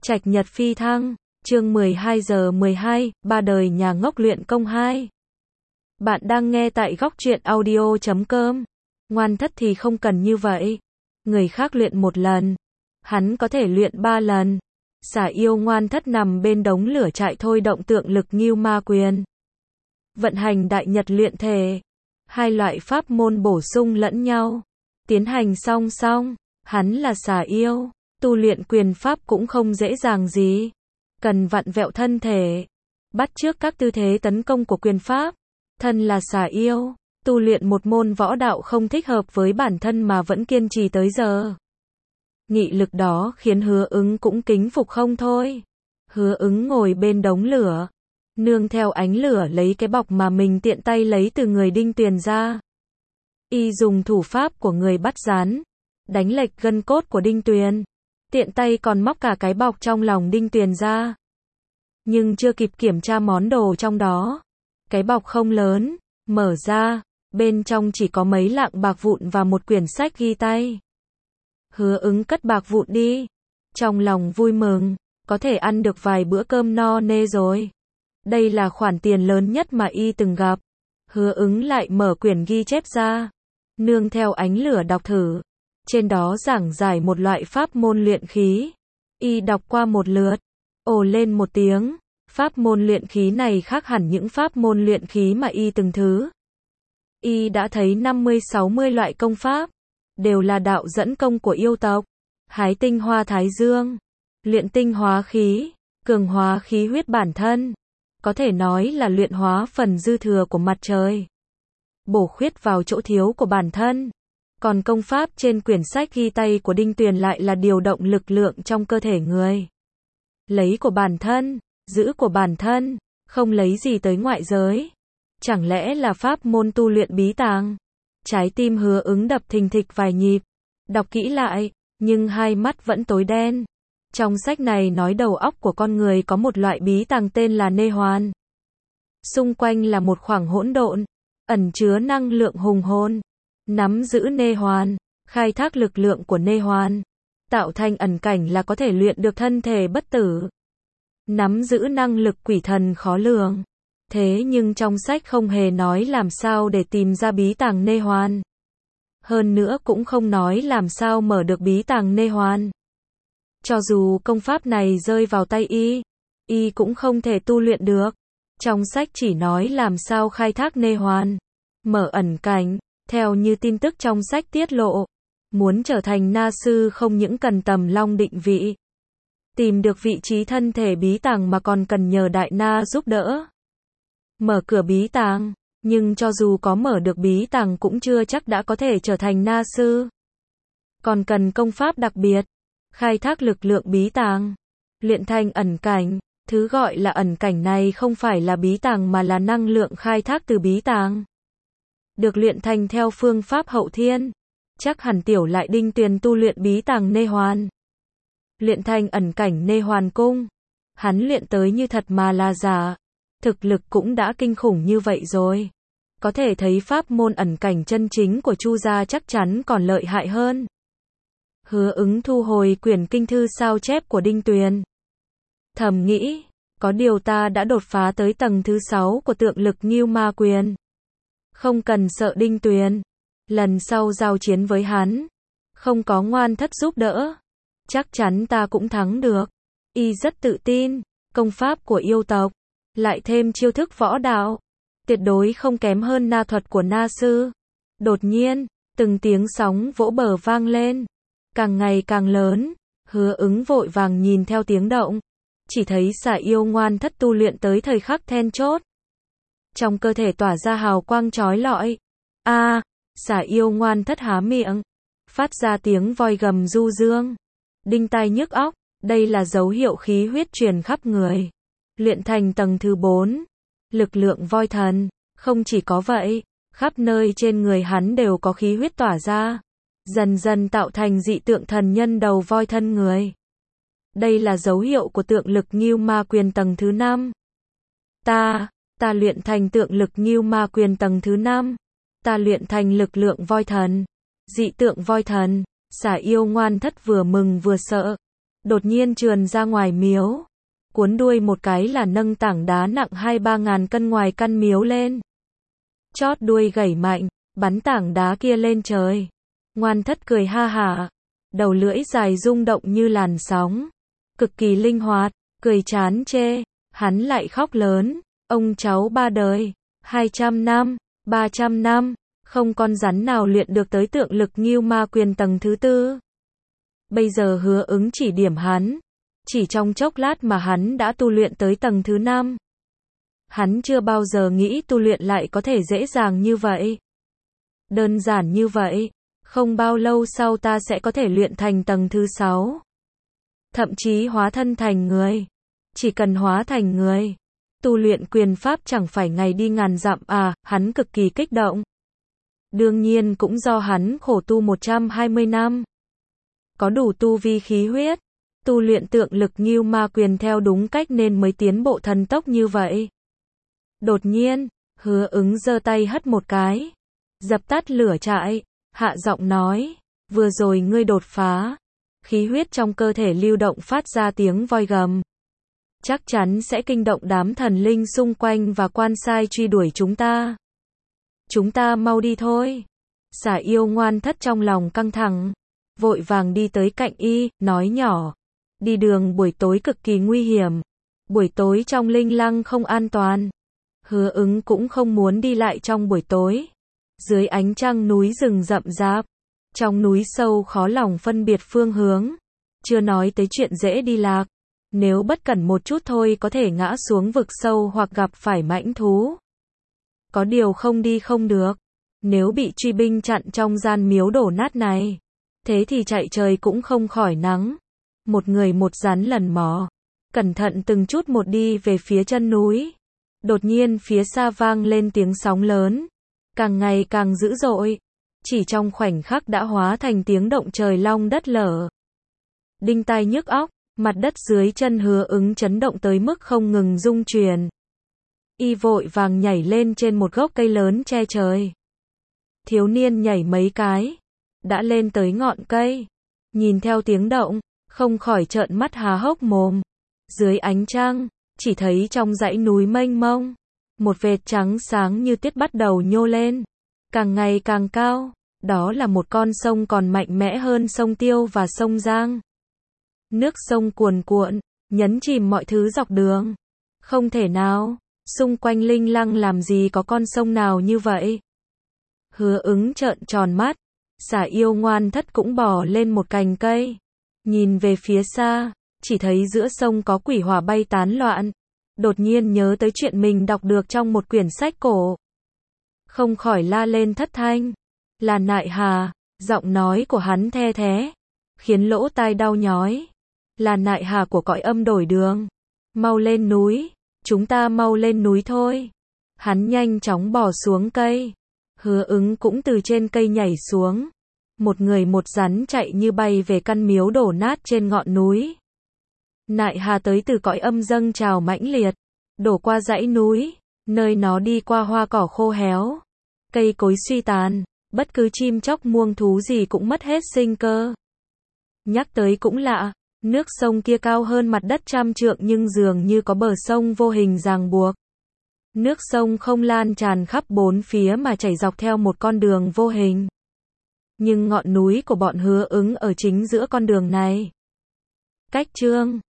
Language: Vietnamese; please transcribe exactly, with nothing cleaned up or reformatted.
Trạch nhật phi thăng, chương mười hai giờ mười hai, ba đời nhà ngốc luyện công hai. Bạn đang nghe tại góc truyện audio chấm com. Ngoan thất thì không cần như vậy. Người khác luyện một lần, hắn có thể luyện ba lần. Xả yêu ngoan thất nằm bên đống lửa trại thôi động tượng lực Ngưu Ma Quyền. Vận hành đại nhật luyện thể. Hai loại pháp môn bổ sung lẫn nhau. Tiến hành song song, hắn là xả yêu. Tu luyện quyền pháp cũng không dễ dàng gì. Cần vặn vẹo thân thể. Bắt chước các tư thế tấn công của quyền pháp. Thân là xả yêu. Tu luyện một môn võ đạo không thích hợp với bản thân mà vẫn kiên trì tới giờ. Nghị lực đó khiến Hứa Ứng cũng kính phục không thôi. Hứa Ứng ngồi bên đống lửa. Nương theo ánh lửa lấy cái bọc mà mình tiện tay lấy từ người Đinh Tuyền ra. Y dùng thủ pháp của người bắt rán. Đánh lệch gân cốt của Đinh Tuyền. Tiện tay còn móc cả cái bọc trong lòng Đinh Tuyền ra. Nhưng chưa kịp kiểm tra món đồ trong đó. Cái bọc không lớn, mở ra, bên trong chỉ có mấy lạng bạc vụn và một quyển sách ghi tay. Hứa Ứng cất bạc vụn đi. Trong lòng vui mừng, có thể ăn được vài bữa cơm no nê rồi. Đây là khoản tiền lớn nhất mà y từng gặp. Hứa Ứng lại mở quyển ghi chép ra. Nương theo ánh lửa đọc thử. Trên đó giảng giải một loại pháp môn luyện khí. Y đọc qua một lượt. Ồ lên một tiếng. Pháp môn luyện khí này khác hẳn những pháp môn luyện khí mà y từng thứ. Y đã thấy năm mươi sáu mươi loại công pháp. Đều là đạo dẫn công của yêu tộc. Hái tinh hoa thái dương. Luyện tinh hóa khí. Cường hóa khí huyết bản thân. Có thể nói là luyện hóa phần dư thừa của mặt trời. Bổ khuyết vào chỗ thiếu của bản thân. Còn công pháp trên quyển sách ghi tay của Đinh Tuyền lại là điều động lực lượng trong cơ thể người. Lấy của bản thân, giữ của bản thân, không lấy gì tới ngoại giới. Chẳng lẽ là pháp môn tu luyện bí tàng? Trái tim Hứa Ứng đập thình thịch vài nhịp. Đọc kỹ lại, nhưng hai mắt vẫn tối đen. Trong sách này nói đầu óc của con người có một loại bí tàng tên là nê hoàn. Xung quanh là một khoảng hỗn độn, ẩn chứa năng lượng hùng hồn. Nắm giữ nê hoàn, khai thác lực lượng của nê hoàn, tạo thành ẩn cảnh là có thể luyện được thân thể bất tử. Nắm giữ năng lực quỷ thần khó lường. Thế nhưng trong sách không hề nói làm sao để tìm ra bí tàng nê hoàn. Hơn nữa cũng không nói làm sao mở được bí tàng nê hoàn. Cho dù công pháp này rơi vào tay y, y cũng không thể tu luyện được. Trong sách chỉ nói làm sao khai thác nê hoàn, mở ẩn cảnh. Theo như tin tức trong sách tiết lộ, muốn trở thành na sư không những cần tầm long định vị, tìm được vị trí thân thể bí tàng mà còn cần nhờ đại na giúp đỡ. Mở cửa bí tàng, nhưng cho dù có mở được bí tàng cũng chưa chắc đã có thể trở thành na sư. Còn cần công pháp đặc biệt, khai thác lực lượng bí tàng, luyện thành ẩn cảnh. Thứ gọi là ẩn cảnh này không phải là bí tàng mà là năng lượng khai thác từ bí tàng. Được luyện thành theo phương pháp hậu thiên. Chắc hẳn tiểu lại Đinh Tuyền tu luyện bí tàng nê hoàn. Luyện thành ẩn cảnh nê hoàn cung. Hắn luyện tới như thật mà là giả. Thực lực cũng đã kinh khủng như vậy rồi. Có thể thấy pháp môn ẩn cảnh chân chính của Chu gia chắc chắn còn lợi hại hơn. Hứa Ứng thu hồi quyển kinh thư sao chép của Đinh Tuyền. Thầm nghĩ, có điều ta đã đột phá tới tầng thứ sáu của tượng lực Ngưu Ma Quyền. Không cần sợ Đinh Tuyền. Lần sau giao chiến với hắn, không có ngoan thất giúp đỡ, chắc chắn ta cũng thắng được. Y rất tự tin, công pháp của yêu tộc, lại thêm chiêu thức võ đạo, tuyệt đối không kém hơn na thuật của na sư. Đột nhiên, từng tiếng sóng vỗ bờ vang lên, càng ngày càng lớn. Hứa Ứng vội vàng nhìn theo tiếng động, chỉ thấy xả yêu ngoan thất tu luyện tới thời khắc then chốt. Trong cơ thể tỏa ra hào quang chói lọi. A, à, xả yêu ngoan thất há miệng, phát ra tiếng voi gầm du dương, đinh tai nhức óc. Đây là dấu hiệu khí huyết truyền khắp người. Luyện thành tầng thứ bốn, lực lượng voi thần. Không chỉ có vậy, khắp nơi trên người hắn đều có khí huyết tỏa ra, dần dần tạo thành dị tượng thần nhân đầu voi thân người. Đây là dấu hiệu của tượng lực Ngưu Ma Quyền tầng thứ năm. Ta Ta luyện thành tượng lực Ngưu Ma Quyền tầng thứ năm. Ta luyện thành lực lượng voi thần. Dị tượng voi thần. Xả yêu ngoan thất vừa mừng vừa sợ. đột nhiên trườn ra ngoài miếu. Cuốn đuôi một cái là nâng tảng đá nặng hai ba ngàn cân ngoài căn miếu lên. Chót đuôi gẩy mạnh, bắn tảng đá kia lên trời. Ngoan thất cười ha hả. Đầu lưỡi dài rung động như làn sóng. Cực kỳ linh hoạt, cười chán chê. Hắn lại khóc lớn. Ông cháu ba đời, hai trăm năm, ba trăm năm, không con rắn nào luyện được tới tượng lực Ngưu Ma Quyền tầng thứ tư. Bây giờ Hứa Ứng chỉ điểm hắn. Chỉ trong chốc lát mà hắn đã tu luyện tới tầng thứ năm. Hắn chưa bao giờ nghĩ tu luyện lại có thể dễ dàng như vậy. Đơn giản như vậy. Không bao lâu sau ta sẽ có thể luyện thành tầng thứ sáu. Thậm chí hóa thân thành người. Chỉ cần hóa thành người. Tu luyện quyền pháp chẳng phải ngày đi ngàn dặm à, hắn cực kỳ kích động. Đương nhiên cũng do hắn khổ tu một trăm hai mươi năm. Có đủ tu vi khí huyết. Tu luyện tượng lực Ngưu Ma Quyền theo đúng cách nên mới tiến bộ thần tốc như vậy. Đột nhiên, Hứa Ứng giơ tay hất một cái. Dập tắt lửa trại, hạ giọng nói, vừa rồi ngươi đột phá. Khí huyết trong cơ thể lưu động phát ra tiếng voi gầm. Chắc chắn sẽ kinh động đám thần linh xung quanh và quan sai truy đuổi chúng ta. Chúng ta mau đi thôi. Xà yêu Ngoan Thất trong lòng căng thẳng. Vội vàng đi tới cạnh y, nói nhỏ. Đi đường buổi tối cực kỳ nguy hiểm. Buổi tối trong linh lăng không an toàn. Hứa Ứng cũng không muốn đi lại trong buổi tối. Dưới ánh trăng núi rừng rậm rạp. Trong núi sâu khó lòng phân biệt phương hướng. Chưa nói tới chuyện dễ đi lạc. Nếu bất cẩn một chút thôi có thể ngã xuống vực sâu hoặc gặp phải mãnh thú. Có điều không đi không được. Nếu bị truy binh chặn trong gian miếu đổ nát này. Thế thì chạy trời cũng không khỏi nắng. Một người một rắn lần mò. Cẩn thận từng chút một đi về phía chân núi. Đột nhiên phía xa vang lên tiếng sóng lớn. Càng ngày càng dữ dội. Chỉ trong khoảnh khắc đã hóa thành tiếng động trời long đất lở. Đinh tai nhức óc. Mặt đất dưới chân Hứa Ứng chấn động tới mức không ngừng rung chuyển. Y vội vàng nhảy lên trên một gốc cây lớn che trời. Thiếu niên nhảy mấy cái. Đã lên tới ngọn cây. Nhìn theo tiếng động. Không khỏi trợn mắt há hốc mồm. Dưới ánh trăng. Chỉ thấy trong dãy núi mênh mông. Một vệt trắng sáng như tiết bắt đầu nhô lên. Càng ngày càng cao. Đó là một con sông còn mạnh mẽ hơn sông Tiêu và sông Giang. Nước sông cuồn cuộn, nhấn chìm mọi thứ dọc đường. Không thể nào, xung quanh linh lăng làm gì có con sông nào như vậy. Hứa Ứng trợn tròn mắt, Xà yêu Ngoan Thất cũng bò lên một cành cây. Nhìn về phía xa, chỉ thấy giữa sông có quỷ hỏa bay tán loạn. Đột nhiên nhớ tới chuyện mình đọc được trong một quyển sách cổ. Không khỏi la lên thất thanh. Là Nại Hà, giọng nói của hắn the thé, khiến lỗ tai đau nhói. Là Nại Hà của cõi âm đổi đường. Mau lên núi, chúng ta mau lên núi thôi. Hắn nhanh chóng bò xuống cây. Hứa Ứng cũng từ trên cây nhảy xuống. Một người một rắn chạy như bay về căn miếu đổ nát trên ngọn núi. Nại Hà tới từ cõi âm dâng trào mãnh liệt, đổ qua dãy núi, nơi nó đi qua hoa cỏ khô héo, cây cối suy tàn, bất cứ chim chóc muông thú gì cũng mất hết sinh cơ. Nhắc tới cũng lạ, nước sông kia cao hơn mặt đất trăm trượng nhưng dường như có bờ sông vô hình ràng buộc. Nước sông không lan tràn khắp bốn phía mà chảy dọc theo một con đường vô hình. Nhưng ngọn núi của bọn Hứa Ứng ở chính giữa con đường này. Cách chương